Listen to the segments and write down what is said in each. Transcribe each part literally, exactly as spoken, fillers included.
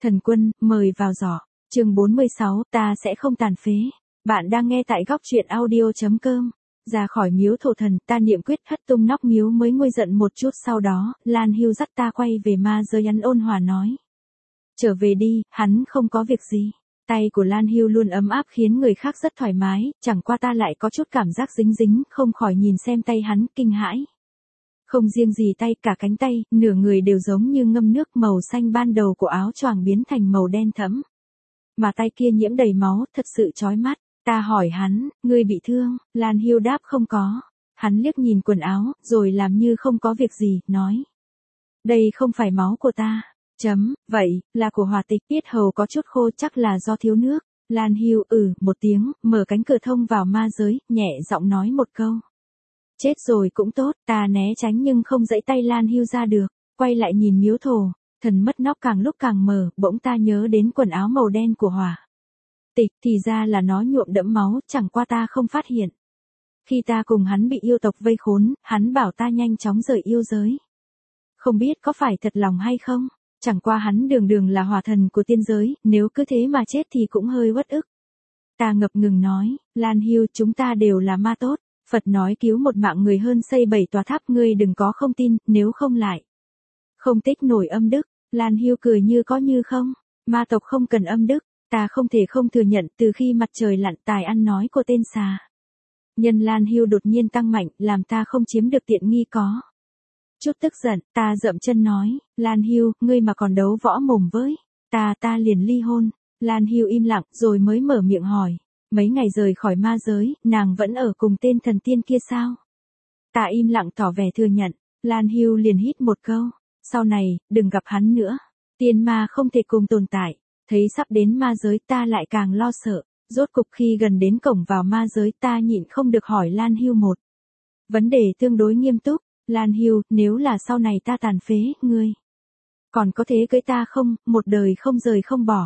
Thần Quân, mời vào giỏ. Chương bốn mươi sáu, ta sẽ không tàn phế. Bạn đang nghe tại góc truyện audio chấm com. Ra khỏi miếu thổ thần, ta niệm quyết hất tung nóc miếu mới nguôi giận một chút, sau đó, Lan Hưu dắt ta quay về ma giới, hắn ôn hòa nói. Trở về đi, hắn không có việc gì. Tay của Lan Hưu luôn ấm áp khiến người khác rất thoải mái, chẳng qua ta lại có chút cảm giác dính dính, không khỏi nhìn xem tay hắn, kinh hãi. Không riêng gì tay, cả cánh tay, nửa người đều giống như ngâm nước, màu xanh ban đầu của áo choàng biến thành màu đen thẫm. Mà tay kia nhiễm đầy máu, thật sự chói mắt. Ta hỏi hắn, ngươi bị thương? Lan Hưu đáp không có. Hắn liếc nhìn quần áo, rồi làm như không có việc gì, nói. Đây không phải máu của ta. Chấm, vậy, là của Hỏa Tịch. Yết hầu có chút khô, chắc là do thiếu nước. Lan Hưu ừ, một tiếng, mở cánh cửa thông vào ma giới, nhẹ giọng nói một câu. Chết rồi cũng tốt, ta né tránh nhưng không dãy tay Lan Hưu ra được. Quay lại nhìn miếu thổ, thần mất nóc càng lúc càng mờ, bỗng ta nhớ đến quần áo màu đen của Hỏa Tịch, thì ra là nó nhuộm đẫm máu, chẳng qua ta không phát hiện. Khi ta cùng hắn bị yêu tộc vây khốn, hắn bảo ta nhanh chóng rời yêu giới. Không biết có phải thật lòng hay không, chẳng qua hắn đường đường là hỏa thần của tiên giới, nếu cứ thế mà chết thì cũng hơi uất ức. Ta ngập ngừng nói, Lan Hưu, chúng ta đều là ma tốt, Phật nói cứu một mạng người hơn xây bảy tòa tháp, ngươi đừng có không tin, nếu không lại không tích nổi âm đức. Lan Hưu cười như có như không, ma tộc không cần âm đức. Ta không thể không thừa nhận, từ khi mặt trời lặn, tài ăn nói của tên xà nhân Lan Hưu đột nhiên tăng mạnh, làm ta không chiếm được tiện nghi có. Chút tức giận, ta dậm chân nói, Lan Hưu, ngươi mà còn đấu võ mồm với ta, ta liền ly hôn. Lan Hưu im lặng, rồi mới mở miệng hỏi, mấy ngày rời khỏi ma giới, nàng vẫn ở cùng tên thần tiên kia sao? Ta im lặng tỏ vẻ thừa nhận. Lan Hưu liền hít một câu, sau này, đừng gặp hắn nữa. Tiên ma không thể cùng tồn tại. Thấy sắp đến ma giới, ta lại càng lo sợ. Rốt cục khi gần đến cổng vào ma giới, ta nhịn không được hỏi Lan Hưu một vấn đề tương đối nghiêm túc. Lan Hưu, nếu là sau này ta tàn phế, ngươi còn có thế cưới ta không, một đời không rời không bỏ?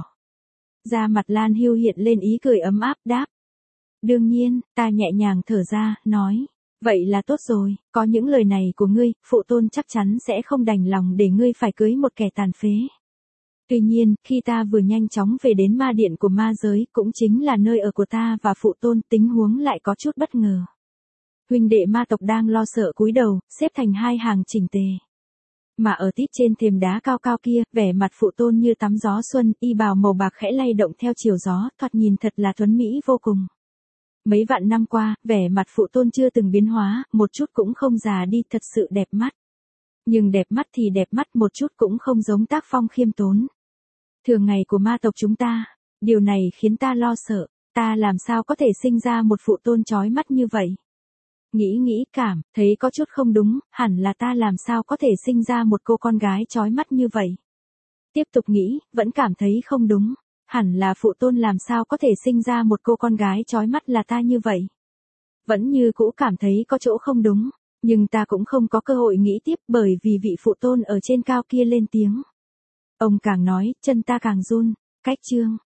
Da mặt Lan Hưu hiện lên ý cười ấm áp, đáp. Đương nhiên, ta nhẹ nhàng thở ra, nói. Vậy là tốt rồi, có những lời này của ngươi, phụ tôn chắc chắn sẽ không đành lòng để ngươi phải cưới một kẻ tàn phế. Tuy nhiên, khi ta vừa nhanh chóng về đến ma điện của ma giới, cũng chính là nơi ở của ta và phụ tôn, tình huống lại có chút bất ngờ. Huynh đệ ma tộc đang lo sợ cúi đầu, xếp thành hai hàng chỉnh tề. Mà ở tít trên thềm đá cao cao kia, vẻ mặt phụ tôn như tắm gió xuân, y bào màu bạc khẽ lay động theo chiều gió, thoạt nhìn thật là tuấn mỹ vô cùng. Mấy vạn năm qua, vẻ mặt phụ tôn chưa từng biến hóa, một chút cũng không già đi, thật sự đẹp mắt. Nhưng đẹp mắt thì đẹp mắt, một chút cũng không giống tác phong khiêm tốn thường ngày của ma tộc chúng ta. Điều này khiến ta lo sợ, ta làm sao có thể sinh ra một phụ tôn chói mắt như vậy. Nghĩ nghĩ cảm, thấy có chút không đúng, hẳn là ta làm sao có thể sinh ra một cô con gái chói mắt như vậy. Tiếp tục nghĩ, vẫn cảm thấy không đúng, hẳn là phụ tôn làm sao có thể sinh ra một cô con gái chói mắt là ta như vậy. Vẫn như cũ cảm thấy có chỗ không đúng, nhưng ta cũng không có cơ hội nghĩ tiếp, bởi vì vị phụ tôn ở trên cao kia lên tiếng. Ông càng nói, chân ta càng run. Cách chương